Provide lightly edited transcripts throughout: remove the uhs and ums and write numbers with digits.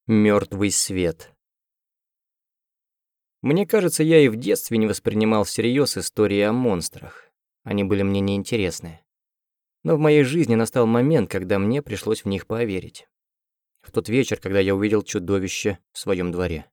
Мёртвый свет. Мне кажется, я и в детстве не воспринимал всерьез истории о монстрах. Они были мне неинтересны. Но в моей жизни настал момент, когда мне пришлось в них поверить. В тот вечер, когда я увидел чудовище в своем дворе.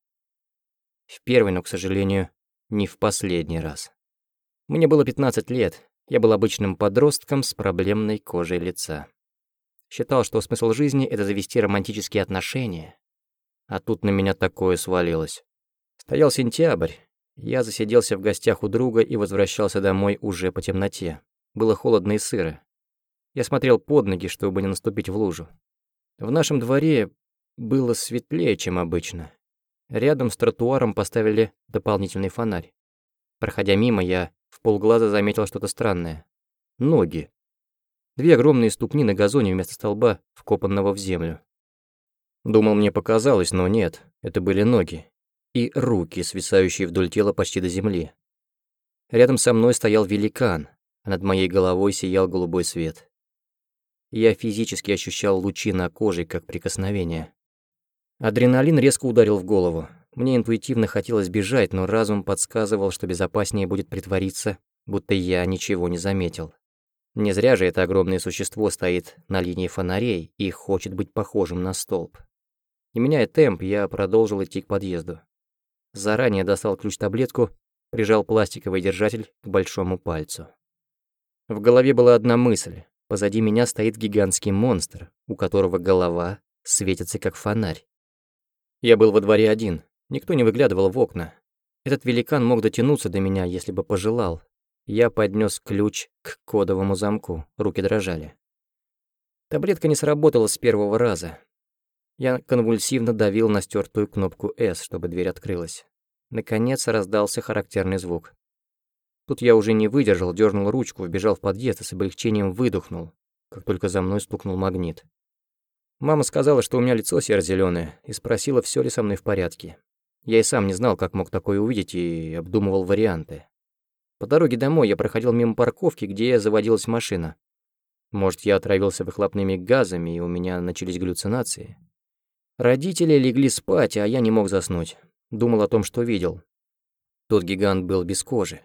В первый, но, к сожалению, не в последний раз. Мне было 15 лет, я был обычным подростком с проблемной кожей лица. Считал, что смысл жизни — это завести романтические отношения. А тут на меня такое свалилось. Стоял сентябрь, я засиделся в гостях у друга и возвращался домой уже по темноте. Было холодно и сыро. Я смотрел под ноги, чтобы не наступить в лужу. В нашем дворе было светлее, чем обычно. Рядом с тротуаром поставили дополнительный фонарь. Проходя мимо, я вполглаза заметил что-то странное. Ноги. 2 огромные ступни на газоне вместо столба, вкопанного в землю. Думал, мне показалось, но нет, это были ноги. И руки, свисающие вдоль тела почти до земли. Рядом со мной стоял великан, а над моей головой сиял голубой свет. Я физически ощущал лучи на коже, как прикосновение. Адреналин резко ударил в голову. Мне интуитивно хотелось бежать, но разум подсказывал, что безопаснее будет притвориться, будто я ничего не заметил. Не зря же это огромное существо стоит на линии фонарей и хочет быть похожим на столб. Не меняя темп, я продолжил идти к подъезду. Заранее достал ключ-таблетку, прижал пластиковый держатель к большому пальцу. В голове была одна мысль. Позади меня стоит гигантский монстр, у которого голова светится как фонарь. Я был во дворе один, никто не выглядывал в окна. Этот великан мог дотянуться до меня, если бы пожелал. Я поднес ключ к кодовому замку, руки дрожали. Таблетка не сработала с первого раза. Я конвульсивно давил на стертую кнопку «С», чтобы дверь открылась. Наконец раздался характерный звук. Тут я уже не выдержал, дернул ручку, вбежал в подъезд и с облегчением выдохнул, как только за мной стукнул магнит. Мама сказала, что у меня лицо серо-зелёное, и спросила, всё ли со мной в порядке. Я и сам не знал, как мог такое увидеть, и обдумывал варианты. По дороге домой я проходил мимо парковки, где заводилась машина. Может, я отравился выхлопными газами, и у меня начались галлюцинации. Родители легли спать, а я не мог заснуть. Думал о том, что видел. Тот гигант был без кожи.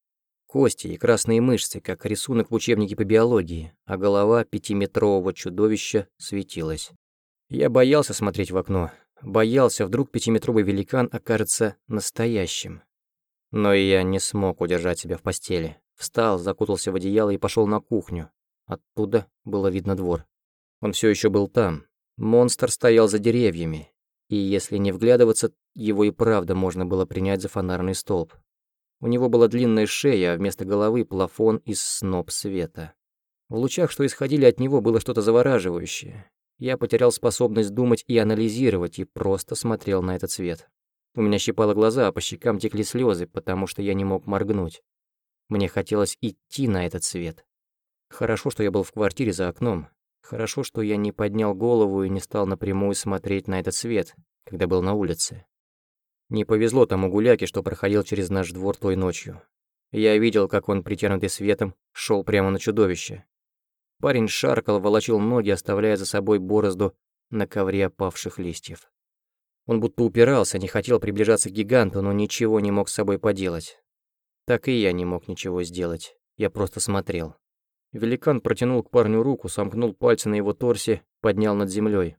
Кости и красные мышцы, как рисунок в учебнике по биологии, а голова 5-метрового чудовища светилась. Я боялся смотреть в окно. Боялся, вдруг 5-метровый великан окажется настоящим. Но и я не смог удержать себя в постели. Встал, закутался в одеяло и пошел на кухню. Оттуда было видно двор. Он все еще был там. Монстр стоял за деревьями, и если не вглядываться, его и правда можно было принять за фонарный столб. У него была длинная шея, а вместо головы плафон из сноп света. В лучах, что исходили от него, было что-то завораживающее. Я потерял способность думать и анализировать, и просто смотрел на этот свет. У меня щипало глаза, а по щекам текли слезы, потому что я не мог моргнуть. Мне хотелось идти на этот свет. Хорошо, что я был в квартире за окном. Хорошо, что я не поднял голову и не стал напрямую смотреть на этот свет, когда был на улице. Не повезло тому гуляке, что проходил через наш двор той ночью. Я видел, как он, притянутый светом, шел прямо на чудовище. Парень шаркал, волочил ноги, оставляя за собой борозду на ковре опавших листьев. Он будто упирался, не хотел приближаться к гиганту, но ничего не мог с собой поделать. Так и я не мог ничего сделать, я просто смотрел. Великан протянул к парню руку, сомкнул пальцы на его торсе, поднял над землей.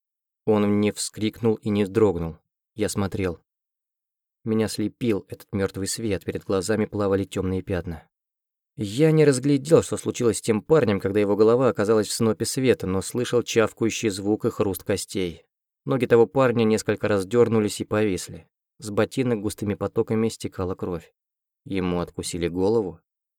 Он не вскрикнул и не вздрогнул. Я смотрел. Меня слепил этот мертвый свет, перед глазами плавали темные пятна. Я не разглядел, что случилось с тем парнем, когда его голова оказалась в снопе света, но слышал чавкающий звук и хруст костей. Ноги того парня несколько раз дернулись и повисли. С ботинок густыми потоками стекала кровь. Ему откусили голову.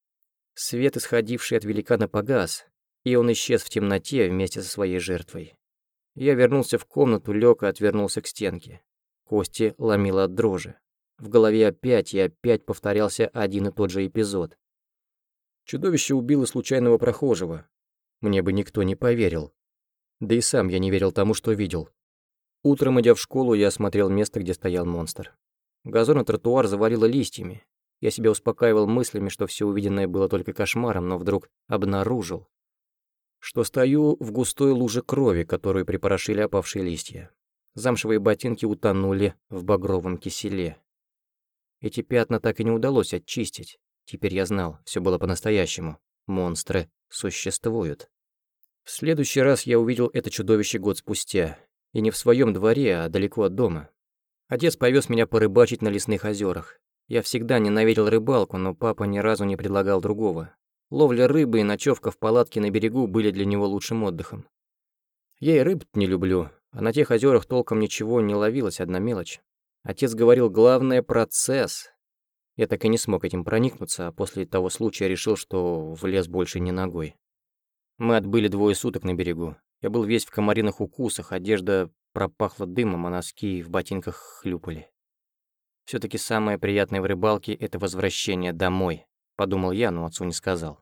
Свет, исходивший от великана, погас, и он исчез в темноте вместе со своей жертвой. Я вернулся в комнату, лёг и отвернулся к стенке. Кости ломило от дрожи. В голове опять и опять повторялся один и тот же эпизод. Чудовище убило случайного прохожего. Мне бы никто не поверил. Да и сам я не верил тому, что видел. Утром, идя в школу, я осмотрел место, где стоял монстр. Газон и тротуар завалило листьями. Я себя успокаивал мыслями, что все увиденное было только кошмаром, но вдруг обнаружил, что стою в густой луже крови, которую припорошили опавшие листья. Замшевые ботинки утонули в багровом киселе. Эти пятна так и не удалось очистить. Теперь я знал, все было по-настоящему. Монстры существуют. В следующий раз я увидел это чудовище год спустя. И не в своем дворе, а далеко от дома. Отец повез меня порыбачить на лесных озерах. Я всегда ненавидел рыбалку, но папа ни разу не предлагал другого. Ловля рыбы и ночевка в палатке на берегу были для него лучшим отдыхом. Я и рыб не люблю, а на тех озерах толком ничего не ловилось, одна мелочь. Отец говорил, главное — процесс. Я так и не смог этим проникнуться, а после того случая решил, что в лес больше не ногой. Мы отбыли 2 суток на берегу. Я был весь в комариных укусах, одежда пропахла дымом, а носки в ботинках хлюпали. Всё-таки самое приятное в рыбалке — это возвращение домой, подумал я, но отцу не сказал.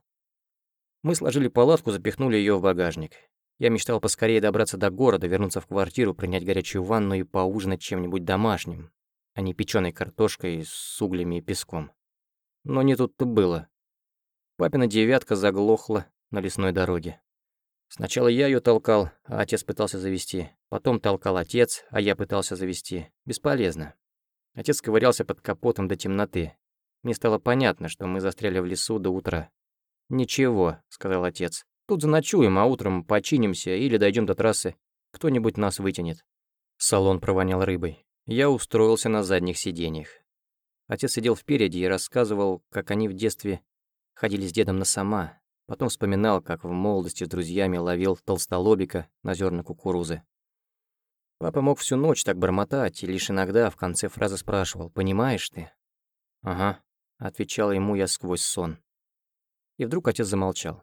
Мы сложили палатку, запихнули её в багажник. Я мечтал поскорее добраться до города, вернуться в квартиру, принять горячую ванну и поужинать чем-нибудь домашним, а не печёной картошкой с углями и песком. Но не тут-то было. Папина девятка заглохла на лесной дороге. Сначала я её толкал, а отец пытался завести. Потом толкал отец, а я пытался завести. Бесполезно. Отец ковырялся под капотом до темноты. Мне стало понятно, что мы застряли в лесу до утра. «Ничего», — сказал отец. «Тут заночуем, а утром починимся или дойдём до трассы. Кто-нибудь нас вытянет». Салон провонял рыбой. Я устроился на задних сиденьях. Отец сидел впереди и рассказывал, как они в детстве ходили с дедом на Сама. Потом вспоминал, как в молодости с друзьями ловил толстолобика на зерна кукурузы. Папа мог всю ночь так бормотать, и лишь иногда в конце фразы спрашивал: «Понимаешь ты?» «Ага», — отвечал ему я сквозь сон. И вдруг отец замолчал.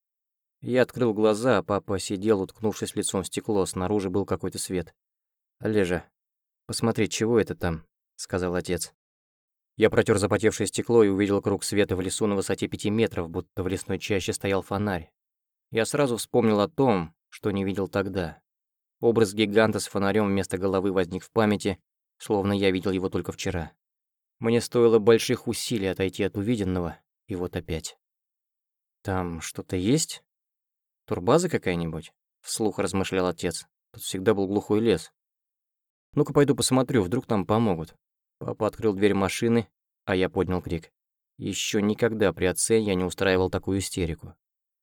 Я открыл глаза, а папа сидел, уткнувшись лицом в стекло, снаружи был какой-то свет. «Олежа, посмотри, чего это там?» — сказал отец. Я протер запотевшее стекло и увидел круг света в лесу на высоте 5 метров, будто в лесной чаще стоял фонарь. Я сразу вспомнил о том, что не видел тогда. Образ гиганта с фонарем вместо головы возник в памяти, словно я видел его только вчера. Мне стоило больших усилий отойти от увиденного, и вот опять. «Там что-то есть? Турбаза какая-нибудь?» — вслух размышлял отец. «Тут всегда был глухой лес. Ну-ка пойду посмотрю, вдруг там помогут». Папа открыл дверь машины, а я поднял крик. Еще никогда при отце я не устраивал такую истерику.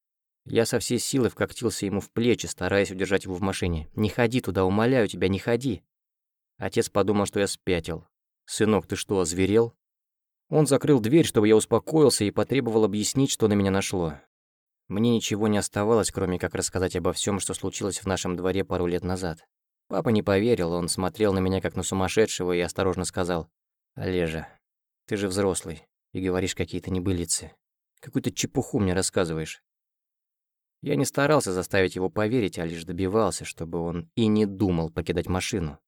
Я со всей силы вкатился ему в плечи, стараясь удержать его в машине. «Не ходи туда, умоляю тебя, не ходи!» Отец подумал, что я спятил. «Сынок, ты что, озверел?» Он закрыл дверь, чтобы я успокоился, и потребовал объяснить, что на меня нашло. Мне ничего не оставалось, кроме как рассказать обо всем, что случилось в нашем дворе пару лет назад. Папа не поверил, он смотрел на меня как на сумасшедшего и осторожно сказал: «Олежа, ты же взрослый и говоришь какие-то небылицы. Какую-то чепуху мне рассказываешь». Я не старался заставить его поверить, а лишь добивался, чтобы он и не думал покидать машину.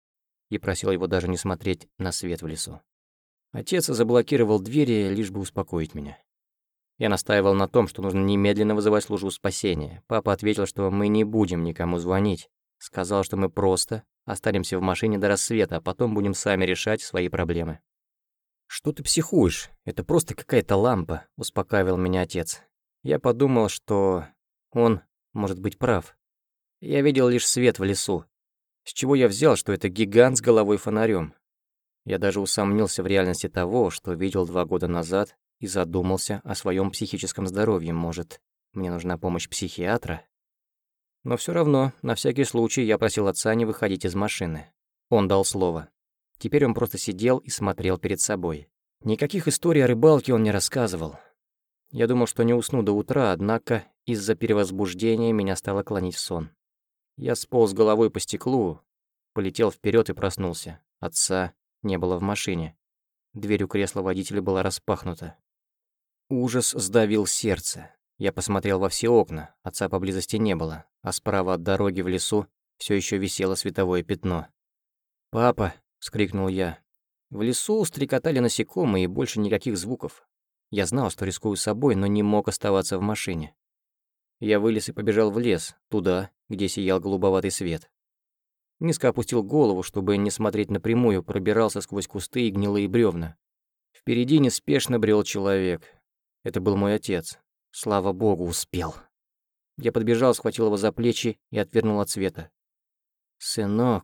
И просил его даже не смотреть на свет в лесу. Отец заблокировал двери, лишь бы успокоить меня. Я настаивал на том, что нужно немедленно вызывать службу спасения. Папа ответил, что мы не будем никому звонить. Сказал, что мы просто останемся в машине до рассвета, а потом будем сами решать свои проблемы. «Что ты психуешь? Это просто какая-то лампа», — успокаивал меня отец. Я подумал, что он может быть прав. Я видел лишь свет в лесу. С чего я взял, что это гигант с головой фонарем? Я даже усомнился в реальности того, что видел 2 года назад, и задумался о своем психическом здоровье. Может, мне нужна помощь психиатра? Но все равно, на всякий случай, я просил отца не выходить из машины. Он дал слово. Теперь он просто сидел и смотрел перед собой. Никаких историй о рыбалке он не рассказывал. Я думал, что не усну до утра, однако из-за перевозбуждения меня стало клонить в сон. Я сполз головой по стеклу, полетел вперед и проснулся. Отца не было в машине. Дверь у кресла водителя была распахнута. Ужас сдавил сердце. Я посмотрел во все окна, отца поблизости не было, а справа от дороги в лесу все еще висело световое пятно. «Папа!» — вскрикнул я. В лесу стрекотали насекомые и больше никаких звуков. Я знал, что рискую собой, но не мог оставаться в машине. Я вылез и побежал в лес, туда, где сиял голубоватый свет. Низко опустил голову, чтобы не смотреть напрямую, пробирался сквозь кусты и гнилые бревна. Впереди неспешно брел человек. Это был мой отец. Слава богу, успел. Я подбежал, схватил его за плечи и отвернул от света. «Сынок»,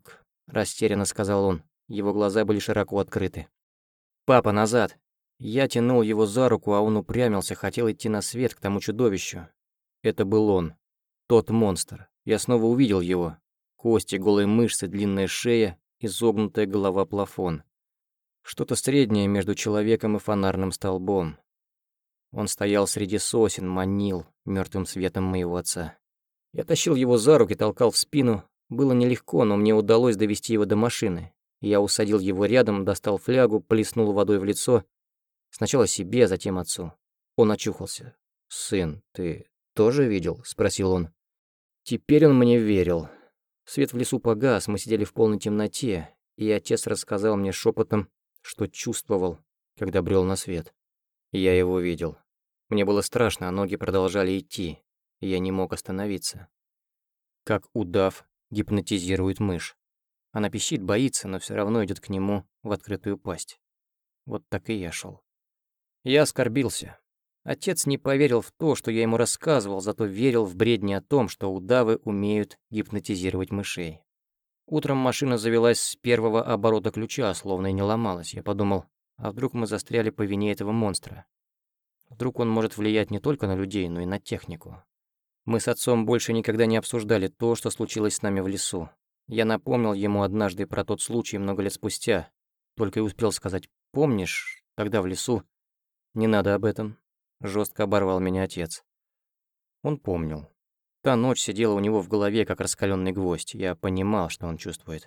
растерянно сказал он. Его глаза были широко открыты. «Папа, назад!» Я тянул его за руку, а он упрямился, хотел идти на свет к тому чудовищу. Это был он. Тот монстр. Я снова увидел его. Кости, голые мышцы, длинная шея, изогнутая голова-плафон. Что-то среднее между человеком и фонарным столбом. Он стоял среди сосен, манил мертвым светом моего отца. Я тащил его за руки, толкал в спину. Было нелегко, но мне удалось довести его до машины. Я усадил его рядом, достал флягу, плеснул водой в лицо. Сначала себе, затем отцу. Он очухался. «Сын, ты тоже видел?» – спросил он. Теперь он мне верил. Свет в лесу погас, мы сидели в полной темноте, и отец рассказал мне шепотом, что чувствовал, когда брел на свет. Я его видел. Мне было страшно, а ноги продолжали идти, и я не мог остановиться. Как удав гипнотизирует мышь. Она пищит, боится, но все равно идет к нему в открытую пасть. Вот так и я шел. Я оскорбился. Отец не поверил в то, что я ему рассказывал, зато верил в бредни о том, что удавы умеют гипнотизировать мышей. Утром машина завелась с первого оборота ключа, словно и не ломалась. Я подумал, а вдруг мы застряли по вине этого монстра? Вдруг он может влиять не только на людей, но и на технику. Мы с отцом больше никогда не обсуждали то, что случилось с нами в лесу. Я напомнил ему однажды про тот случай много лет спустя. Только и успел сказать: «Помнишь, тогда в лесу?» «Не надо об этом», — жестко оборвал меня отец. Он помнил. Та ночь сидела у него в голове, как раскаленный гвоздь. Я понимал, что он чувствует.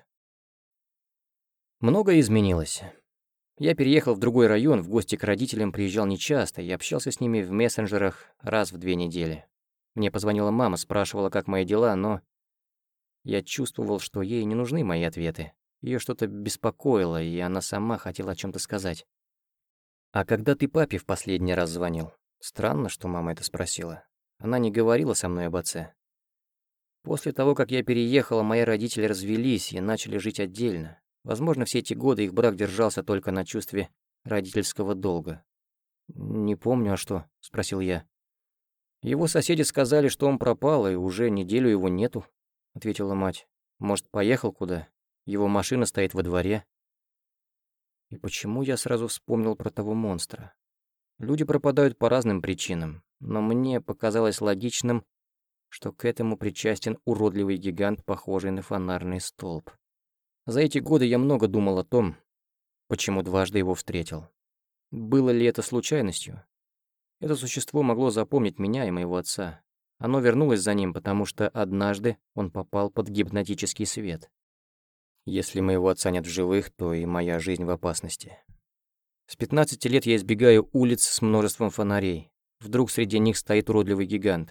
Многое изменилось. Я переехал в другой район, в гости к родителям приезжал нечасто и общался с ними в мессенджерах раз в 2 недели. Мне позвонила мама, спрашивала, как мои дела, но я чувствовал, что ей не нужны мои ответы. Ее что-то беспокоило, и она сама хотела о чем-то сказать. «А когда ты папе в последний раз звонил?» Странно, что мама это спросила. Она не говорила со мной об отце. После того, как я переехала, мои родители развелись и начали жить отдельно. Возможно, все эти годы их брак держался только на чувстве родительского долга. «Не помню, а что?» — спросил я. «Его соседи сказали, что он пропал, и уже неделю его нету», — ответила мать. «Может, поехал куда? Его машина стоит во дворе». И почему я сразу вспомнил про того монстра? Люди пропадают по разным причинам, но мне показалось логичным, что к этому причастен уродливый гигант, похожий на фонарный столб. За эти годы я много думал о том, почему дважды его встретил. Было ли это случайностью? Это существо могло запомнить меня и моего отца. Оно вернулось за ним, потому что однажды он попал под гипнотический свет. Если моего отца нет в живых, то и моя жизнь в опасности. С 15 лет я избегаю улиц с множеством фонарей. Вдруг среди них стоит уродливый гигант.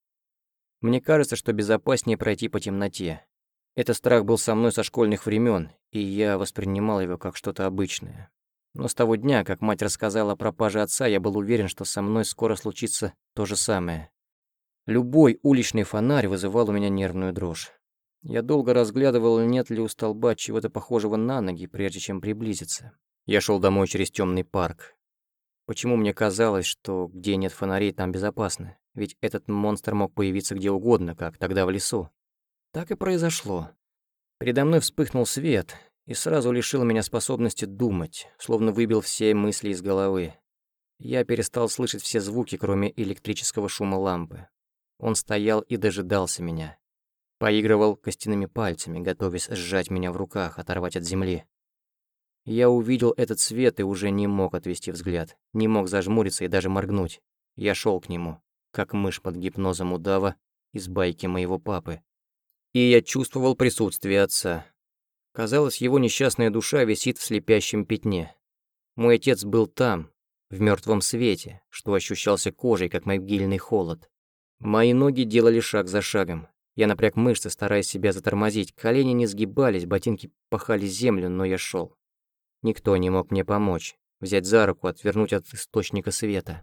Мне кажется, что безопаснее пройти по темноте. Этот страх был со мной со школьных времен, и я воспринимал его как что-то обычное. Но с того дня, как мать рассказала о пропаже отца, я был уверен, что со мной скоро случится то же самое. Любой уличный фонарь вызывал у меня нервную дрожь. Я долго разглядывал, нет ли у столба чего-то похожего на ноги, прежде чем приблизиться. Я шел домой через темный парк. Почему мне казалось, что где нет фонарей, там безопасно? Ведь этот монстр мог появиться где угодно, как тогда в лесу. Так и произошло. Передо мной вспыхнул свет и сразу лишил меня способности думать, словно выбил все мысли из головы. Я перестал слышать все звуки, кроме электрического шума лампы. Он стоял и дожидался меня. Поигрывал костяными пальцами, готовясь сжать меня в руках, оторвать от земли. Я увидел этот свет и уже не мог отвести взгляд, не мог зажмуриться и даже моргнуть. Я шел к нему, как мышь под гипнозом удава из байки моего папы. И я чувствовал присутствие отца. Казалось, его несчастная душа висит в слепящем пятне. Мой отец был там, в мертвом свете, что ощущался кожей, как могильный холод. Мои ноги делали шаг за шагом. Я напряг мышцы, стараясь себя затормозить. Колени не сгибались, ботинки пахали землю, но я шел. Никто не мог мне помочь, взять за руку, отвернуть от источника света.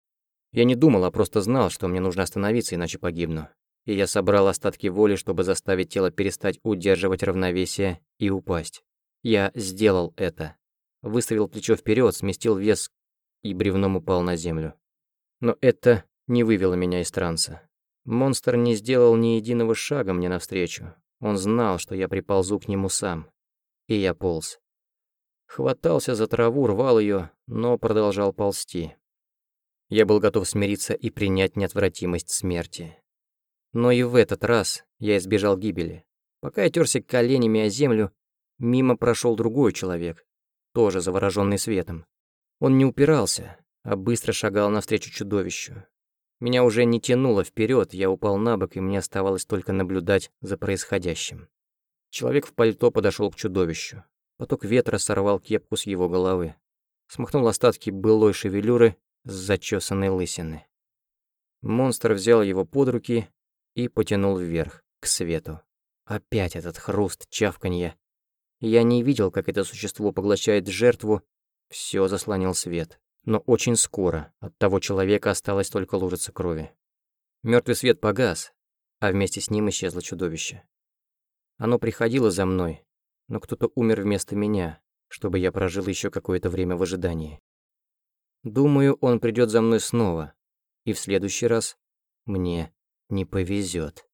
Я не думал, а просто знал, что мне нужно остановиться, иначе погибну. И я собрал остатки воли, чтобы заставить тело перестать удерживать равновесие и упасть. Я сделал это. Выставил плечо вперед, сместил вес и бревном упал на землю. Но это не вывело меня из транса. Монстр не сделал ни единого шага мне навстречу. Он знал, что я приползу к нему сам. И я полз. Хватался за траву, рвал ее, но продолжал ползти. Я был готов смириться и принять неотвратимость смерти. Но и в этот раз я избежал гибели. Пока я тёрся коленями о землю, мимо прошел другой человек, тоже завороженный светом. Он не упирался, а быстро шагал навстречу чудовищу. Меня уже не тянуло вперед, я упал на бок, и мне оставалось только наблюдать за происходящим. Человек в пальто подошел к чудовищу. Поток ветра сорвал кепку с его головы. Смахнул остатки былой шевелюры с зачесанной лысины. Монстр взял его под руки и потянул вверх, к свету. Опять этот хруст, чавканье. Я не видел, как это существо поглощает жертву, все заслонил свет. Но очень скоро от того человека осталась только лужица крови. Мертвый свет погас, а вместе с ним исчезло чудовище. Оно приходило за мной, но кто-то умер вместо меня, чтобы я прожил еще какое-то время в ожидании. Думаю, он придет за мной снова, и в следующий раз мне не повезет.